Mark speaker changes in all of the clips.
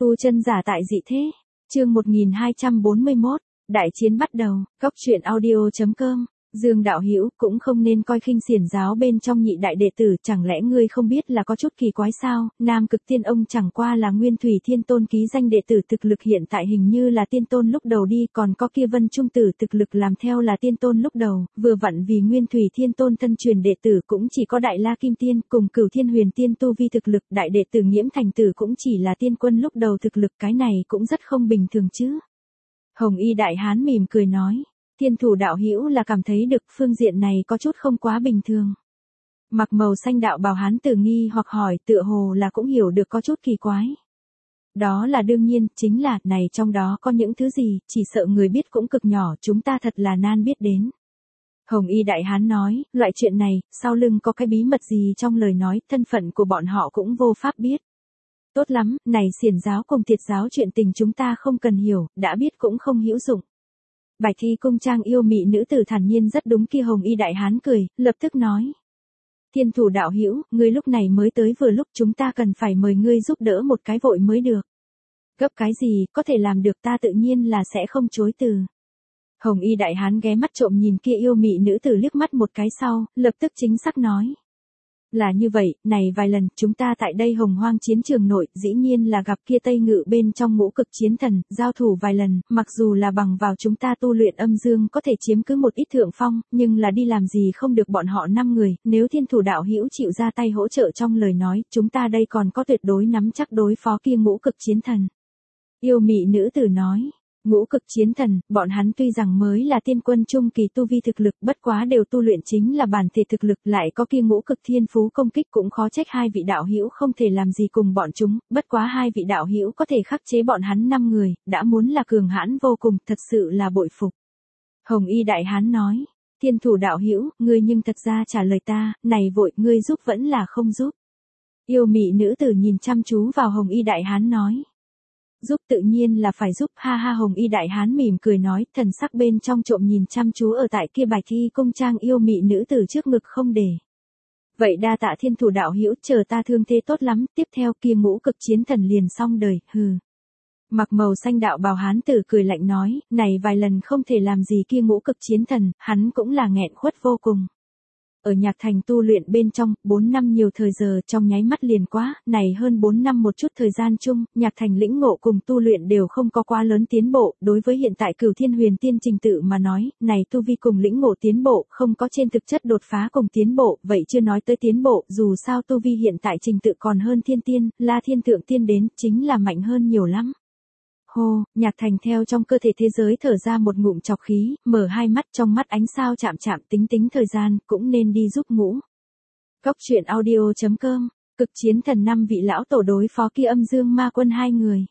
Speaker 1: Tu chân giả tại dị thế. Chương 1241, đại chiến bắt đầu. Góc truyện audio.com. Dương đạo hữu cũng không nên coi khinh xiển giáo bên trong nhị đại đệ tử, chẳng lẽ ngươi không biết là có chút kỳ quái sao? Nam Cực Tiên ông chẳng qua là Nguyên Thủy Thiên Tôn ký danh đệ tử, thực lực hiện tại hình như là tiên tôn lúc đầu đi, còn có kia Vân Trung Tử thực lực làm theo là tiên tôn lúc đầu, vừa vặn vì Nguyên Thủy Thiên Tôn thân truyền đệ tử cũng chỉ có Đại La Kim Tiên cùng Cửu Thiên Huyền Tiên tu vi thực lực, đại đệ tử Nghiễm Thành Tử cũng chỉ là tiên quân lúc đầu thực lực, cái này cũng rất không bình thường chứ. Hồng Y đại hán mỉm cười nói. Thiên thủ đạo hữu là cảm thấy được phương diện này có chút không quá bình thường. Mặc màu xanh đạo bào hán tử nghi hoặc hỏi, tựa hồ là cũng hiểu được có chút kỳ quái. Đó là đương nhiên, chính là, này trong đó có những thứ gì, chỉ sợ người biết cũng cực nhỏ, chúng ta thật là nan biết đến. Hồng Y đại hán nói, loại chuyện này, sau lưng có cái bí mật gì trong lời nói, thân phận của bọn họ cũng vô pháp biết. Tốt lắm, này xiển giáo cùng Tiệt giáo chuyện tình chúng ta không cần hiểu, đã biết cũng không hữu dụng. Bạch Thi cung trang yêu mị nữ tử thản nhiên rất đúng, kia Hồng Y đại hán cười, lập tức nói. Thiên thủ đạo hữu, ngươi lúc này mới tới vừa lúc, chúng ta cần phải mời ngươi giúp đỡ một cái vội mới được. Gấp cái gì, có thể làm được ta tự nhiên là sẽ không chối từ. Hồng Y đại hán ghé mắt trộm nhìn kia yêu mị nữ tử liếc mắt một cái sau, lập tức chính xác nói. Là như vậy, này vài lần, chúng ta tại đây Hồng Hoang chiến trường nội, dĩ nhiên là gặp kia Tây Ngự bên trong Ngũ Cực chiến thần, giao thủ vài lần, mặc dù là bằng vào chúng ta tu luyện âm dương có thể chiếm cứ một ít thượng phong, nhưng là đi làm gì không được bọn họ 5 người, nếu thiên thủ đạo hữu chịu ra tay hỗ trợ trong lời nói, chúng ta đây còn có tuyệt đối nắm chắc đối phó kia Ngũ Cực chiến thần. Yêu mị nữ tử nói. Ngũ Cực chiến thần, bọn hắn tuy rằng mới là tiên quân trung kỳ tu vi thực lực, bất quá đều tu luyện chính là bản thể thực lực, lại có kia ngũ cực thiên phú công kích, cũng khó trách hai vị đạo hữu không thể làm gì cùng bọn chúng, bất quá hai vị đạo hữu có thể khắc chế bọn hắn 5 người, đã muốn là cường hãn vô cùng, thật sự là bội phục. Hồng Y đại hán nói, thiên thủ đạo hữu, ngươi nhưng thật ra trả lời ta, này vội, ngươi giúp vẫn là không giúp. Yêu mị nữ tử nhìn chăm chú vào Hồng Y đại hán nói. Giúp tự nhiên là phải giúp, ha ha. Hồng Y đại hán mỉm cười nói, thần sắc bên trong trộm nhìn chăm chú ở tại kia Bạch Thi cung trang yêu mị nữ tử trước ngực không để. Vậy đa tạ thiên thủ đạo hữu, chờ ta thương thế tốt lắm, tiếp theo kia Ngũ Cực chiến thần liền xong đời, hừ. Mặc màu xanh đạo bào hán tử cười lạnh nói, này vài lần không thể làm gì kia Ngũ Cực chiến thần, hắn cũng là nghẹn khuất vô cùng. Ở Nhạc Thành tu luyện bên trong, 4 năm nhiều thời giờ trong nháy mắt liền quá, này hơn 4 năm một chút thời gian chung, Nhạc Thành lĩnh ngộ cùng tu luyện đều không có quá lớn tiến bộ, đối với hiện tại Cửu Thiên Huyền Tiên trình tự mà nói, này tu vi cùng lĩnh ngộ tiến bộ, không có trên thực chất đột phá cùng tiến bộ, vậy chưa nói tới tiến bộ, dù sao tu vi hiện tại trình tự còn hơn Thiên Tiên, La Thiên Thượng Tiên đến, chính là mạnh hơn nhiều lắm. Hô, Nhạc Thành theo trong cơ thể thế giới thở ra một ngụm trọc khí, mở hai mắt, trong mắt ánh sao chạm chạm, tính thời gian, cũng nên đi giúp ngũ. Góc truyện audio.com, Cực chiến thần 5 vị lão tổ đối phó kia Âm Dương ma quân 2 người.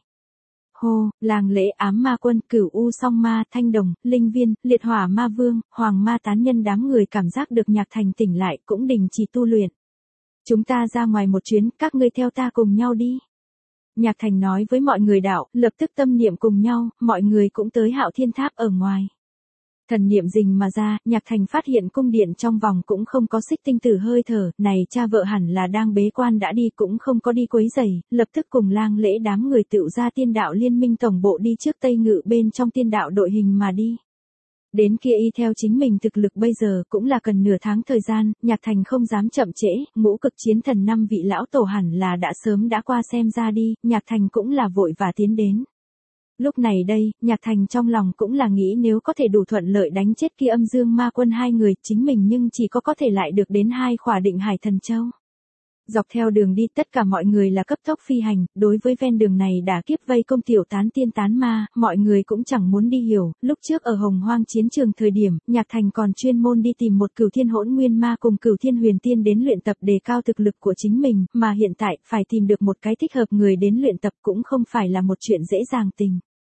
Speaker 1: Hô, Làng Lễ Ám ma quân, Cửu U song ma, Thanh Đồng, Linh Viên, Liệt Hỏa ma vương, Hoàng ma tán nhân đám người cảm giác được Nhạc Thành tỉnh lại, cũng đình chỉ tu luyện. Chúng ta ra ngoài một chuyến, các ngươi theo ta cùng nhau đi. Nhạc Thành nói với mọi người đạo, lập tức tâm niệm cùng nhau, mọi người cũng tới Hạo Thiên Tháp ở ngoài. Thần niệm rình mà ra, Nhạc Thành phát hiện cung điện trong vòng cũng không có Xích Tinh Tử hơi thở, này cha vợ hẳn là đang bế quan đã đi, cũng không có đi quấy rầy, lập tức cùng Lang Lễ đám người tựu ra Tiên đạo liên minh tổng bộ đi trước Tây Ngự bên trong tiên đạo đội hình mà đi. Đến kia y theo chính mình thực lực bây giờ cũng là cần nửa tháng thời gian, Nhạc Thành không dám chậm trễ, Ngũ Cực chiến thần 5 vị lão tổ hẳn là đã sớm đã qua xem ra đi, Nhạc Thành cũng là vội và tiến đến. Lúc này đây, Nhạc Thành trong lòng cũng là nghĩ nếu có thể đủ thuận lợi đánh chết kia Âm Dương ma quân 2 người, chính mình nhưng chỉ có thể lại được đến 2 khỏa Định Hải Thần Châu. Dọc theo đường đi tất cả mọi người là cấp tốc phi hành, đối với ven đường này đã kiếp vây công tiểu tán tiên tán ma, mọi người cũng chẳng muốn đi hiểu, lúc trước ở Hồng Hoang chiến trường thời điểm, Nhạc Thành còn chuyên môn đi tìm một Cửu Thiên Hỗn Nguyên ma cùng Cửu Thiên Huyền Tiên đến luyện tập đề cao thực lực của chính mình, mà hiện tại, phải tìm được một cái thích hợp người đến luyện tập cũng không phải là một chuyện dễ dàng tình.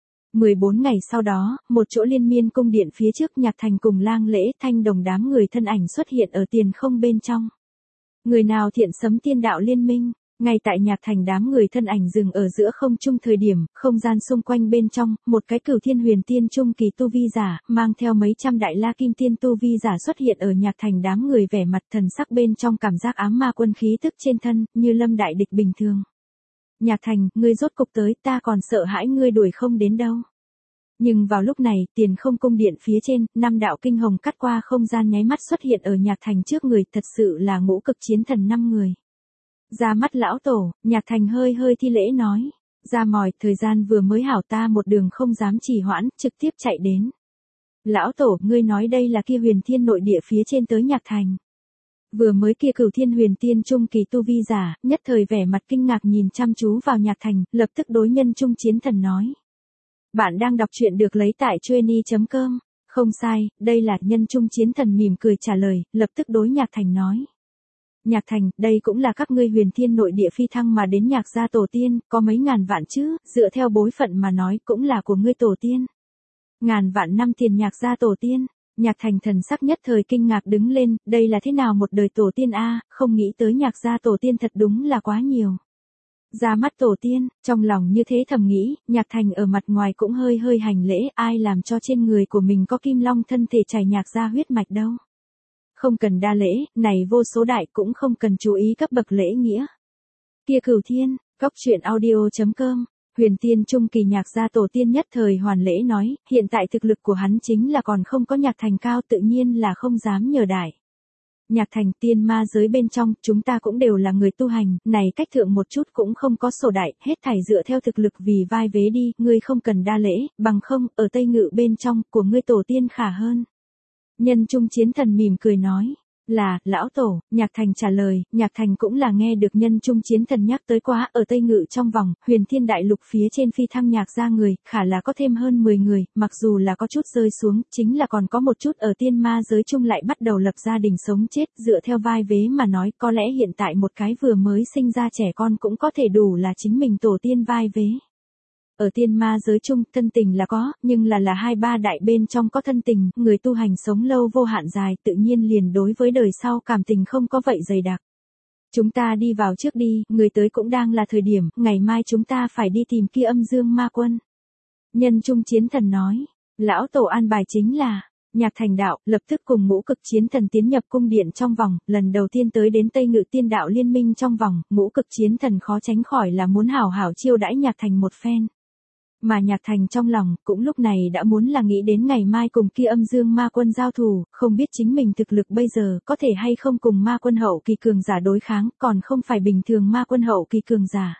Speaker 1: 14 ngày sau đó, một chỗ liên miên cung điện phía trước Nhạc Thành cùng Lang Lễ Thanh Đồng đám người thân ảnh xuất hiện ở tiền không bên trong. Người nào thiện sấm tiên đạo liên minh, ngay tại Nhạc Thành đám người thân ảnh dừng ở giữa không trung thời điểm, không gian xung quanh bên trong, một cái Cửu Thiên Huyền Tiên trung kỳ tu vi giả, mang theo mấy trăm Đại La Kim Tiên tu vi giả xuất hiện ở Nhạc Thành đám người vẻ mặt thần sắc bên trong cảm giác ám ma quân khí tức trên thân, như lâm đại địch bình thường. Nhạc Thành, ngươi rốt cục tới, ta còn sợ hãi ngươi đuổi không đến đâu. Nhưng vào lúc này, tiền không cung điện phía trên, 5 đạo kinh hồng cắt qua không gian nháy mắt xuất hiện ở Nhạc Thành trước người, thật sự là ngũ cực chiến thần 5 người. Ra mắt lão tổ, Nhạc Thành hơi hơi thi lễ nói. Ra mòi, thời gian vừa mới hảo, ta một đường không dám trì hoãn, trực tiếp chạy đến. Lão tổ, ngươi nói đây là kia huyền thiên nội địa phía trên tới Nhạc Thành. Vừa mới kia Cửu Thiên huyền tiên trung kỳ tu vi giả, nhất thời vẻ mặt kinh ngạc nhìn chăm chú vào Nhạc Thành, lập tức đối nhân trung chiến thần nói. Bạn đang đọc truyện được lấy tại Chueny.com. Không sai, đây là nhân trung chiến thần mỉm cười trả lời, lập tức đối Nhạc Thành nói. Nhạc Thành, đây cũng là các ngươi huyền thiên nội địa phi thăng mà đến Nhạc gia tổ tiên, có mấy ngàn vạn chứ, dựa theo bối phận mà nói cũng là của ngươi tổ tiên. Ngàn vạn năm tiền Nhạc gia tổ tiên. Nhạc Thành thần sắc nhất thời kinh ngạc đứng lên, đây là thế nào một đời tổ tiên a, không nghĩ tới Nhạc gia tổ tiên thật đúng là quá nhiều. Ra mắt tổ tiên, trong lòng như thế thầm nghĩ, Nhạc Thành ở mặt ngoài cũng hơi hơi hành lễ, ai làm cho trên người của mình có kim long thân thể chảy Nhạc gia huyết mạch đâu. Không cần đa lễ, này vô số đại cũng không cần chú ý cấp bậc lễ nghĩa. Kia Cửu Thiên, Cốc Truyện Audio.com. Huyền tiên trung kỳ Nhạc gia tổ tiên nhất thời hoàn lễ nói, hiện tại thực lực của hắn chính là còn không có Nhạc Thành cao, tự nhiên là không dám nhờ đại. Nhạc Thành, tiên ma giới bên trong, chúng ta cũng đều là người tu hành, này cách thượng một chút cũng không có sổ đại, hết thảy dựa theo thực lực vì vai vế đi, ngươi không cần đa lễ, bằng không, ở Tây Ngự bên trong, của ngươi tổ tiên khả hơn. Nhân trung chiến thần mỉm cười nói. Là, lão tổ, Nhạc Thành trả lời, Nhạc Thành cũng là nghe được nhân trung chiến thần nhắc tới quá, ở Tây Ngự trong vòng, huyền thiên đại lục phía trên phi thăng Nhạc gia người, khả là có thêm hơn 10 người, mặc dù là có chút rơi xuống, chính là còn có một chút ở tiên ma giới chung lại bắt đầu lập gia đình sống chết, dựa theo vai vế mà nói, có lẽ hiện tại một cái vừa mới sinh ra trẻ con cũng có thể đủ là chính mình tổ tiên vai vế. Ở tiên ma giới chung, thân tình là có, nhưng là 2-3 đại bên trong có thân tình, người tu hành sống lâu vô hạn dài, tự nhiên liền đối với đời sau cảm tình không có vậy dày đặc. Chúng ta đi vào trước đi, người tới cũng đang là thời điểm, ngày mai chúng ta phải đi tìm kia âm dương ma quân. Nhân trung chiến thần nói, lão tổ an bài chính là, Nhạc Thành đạo, lập tức cùng ngũ cực chiến thần tiến nhập cung điện trong vòng, lần đầu tiên tới đến Tây Ngự tiên đạo liên minh trong vòng, ngũ cực chiến thần khó tránh khỏi là muốn hảo hảo chiêu đãi Nhạc Thành một phen. Mà Nhạc Thành trong lòng, cũng lúc này đã muốn là nghĩ đến ngày mai cùng kia âm dương ma quân giao thủ, không biết chính mình thực lực bây giờ có thể hay không cùng ma quân hậu kỳ cường giả đối kháng, còn không phải bình thường ma quân hậu kỳ cường giả.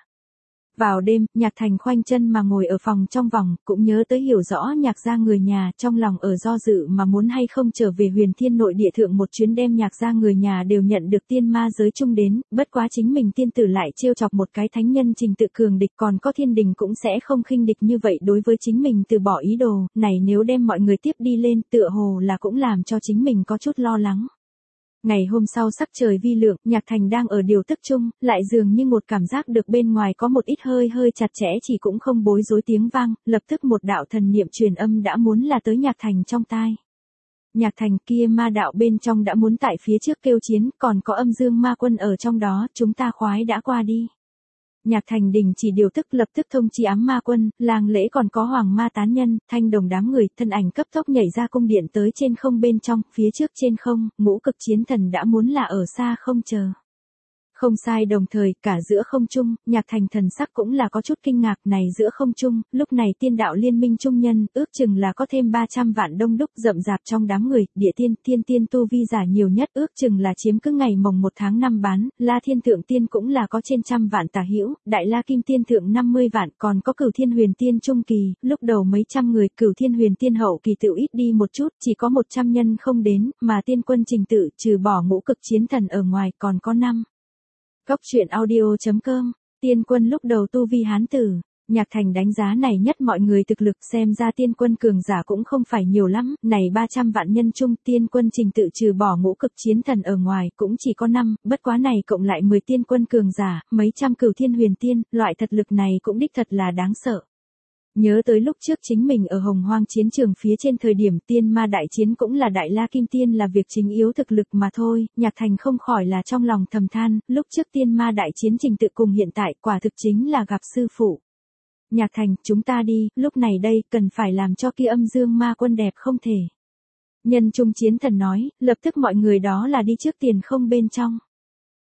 Speaker 1: Vào đêm, Nhạc Thành khoanh chân mà ngồi ở phòng trong vòng, cũng nhớ tới hiểu rõ Nhạc gia người nhà, trong lòng ở do dự mà muốn hay không trở về huyền thiên nội địa thượng một chuyến, đem Nhạc gia người nhà đều nhận được tiên ma giới chung đến, bất quá chính mình tiên tử lại trêu chọc một cái thánh nhân trình tự cường địch, còn có thiên đình cũng sẽ không khinh địch như vậy đối với chính mình từ bỏ ý đồ, này nếu đem mọi người tiếp đi lên, tựa hồ là cũng làm cho chính mình có chút lo lắng. Ngày hôm sau sắc trời vi lượng, Nhạc Thành đang ở điều tức chung, lại dường như một cảm giác được bên ngoài có một ít hơi hơi chặt chẽ, chỉ cũng không bối rối tiếng vang, lập tức một đạo thần niệm truyền âm đã muốn là tới Nhạc Thành trong tai. Nhạc Thành, kia ma đạo bên trong đã muốn tại phía trước kêu chiến, còn có âm dương ma quân ở trong đó, chúng ta khoái đã qua đi. Nhạc Thành đình chỉ điều tức, lập tức thông chi ám ma quân, làng lễ còn có hoàng ma tán nhân, thanh đồng đám người, thân ảnh cấp tốc nhảy ra cung điện tới trên không bên trong, phía trước trên không, ngũ cực chiến thần đã muốn là ở xa không chờ. Không sai, đồng thời, cả giữa không trung, Nhạc Thành thần sắc cũng là có chút kinh ngạc, này giữa không trung, lúc này tiên đạo liên minh trung nhân, ước chừng là có thêm 300 vạn đông đúc rậm rạp trong đám người, địa thiên tiên tu vi giả nhiều nhất, ước chừng là chiếm cứ ngày mồng 1 tháng 5 bán, La Thiên Thượng Tiên cũng là có trên 100 vạn tả hữu, Đại La Kim Tiên Thượng 50 vạn, còn có Cửu Thiên Huyền Tiên Trung Kỳ, lúc đầu mấy trăm người, Cửu Thiên Huyền Tiên Hậu Kỳ tự ít đi một chút, chỉ có 100 nhân không đến, mà tiên quân trình tự, trừ bỏ ngũ cực chiến thần ở ngoài, còn có 5. Cốc Truyện Audio.com, tiên quân lúc đầu tu vi hán tử, Nhạc Thành đánh giá này nhất mọi người thực lực, xem ra tiên quân cường giả cũng không phải nhiều lắm, này 300 vạn nhân chung, tiên quân trình tự trừ bỏ ngũ cực chiến thần ở ngoài, cũng chỉ có 5, bất quá này cộng lại 10 tiên quân cường giả, mấy trăm Cửu Thiên huyền tiên, loại thật lực này cũng đích thật là đáng sợ. Nhớ tới lúc trước chính mình ở Hồng Hoang chiến trường phía trên thời điểm tiên ma đại chiến cũng là Đại La Kim Tiên là việc chính yếu thực lực mà thôi, Nhạc Thành không khỏi là trong lòng thầm than, lúc trước tiên ma đại chiến trình tự cùng hiện tại quả thực chính là gặp sư phụ. Nhạc Thành, chúng ta đi, lúc này đây, cần phải làm cho kia âm dương ma quân đẹp không thể. Nhân trung chiến thần nói, lập tức mọi người đó là đi trước tiền không bên trong.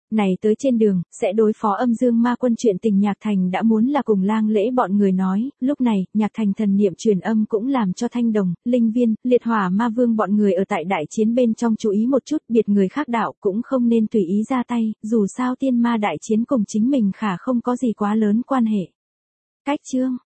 Speaker 1: Này tới trên đường, sẽ đối phó âm dương ma quân chuyện tình Nhạc Thành đã muốn là cùng Lang Lễ bọn người nói, lúc này, Nhạc Thành thần niệm truyền âm cũng làm cho Thanh Đồng, Linh Viên, Liệt Hỏa Ma Vương bọn người ở tại đại chiến bên trong chú ý một chút, biệt người khác đạo cũng không nên tùy ý ra tay, dù sao tiên ma đại chiến cùng chính mình khả không có gì quá lớn quan hệ. Cách chương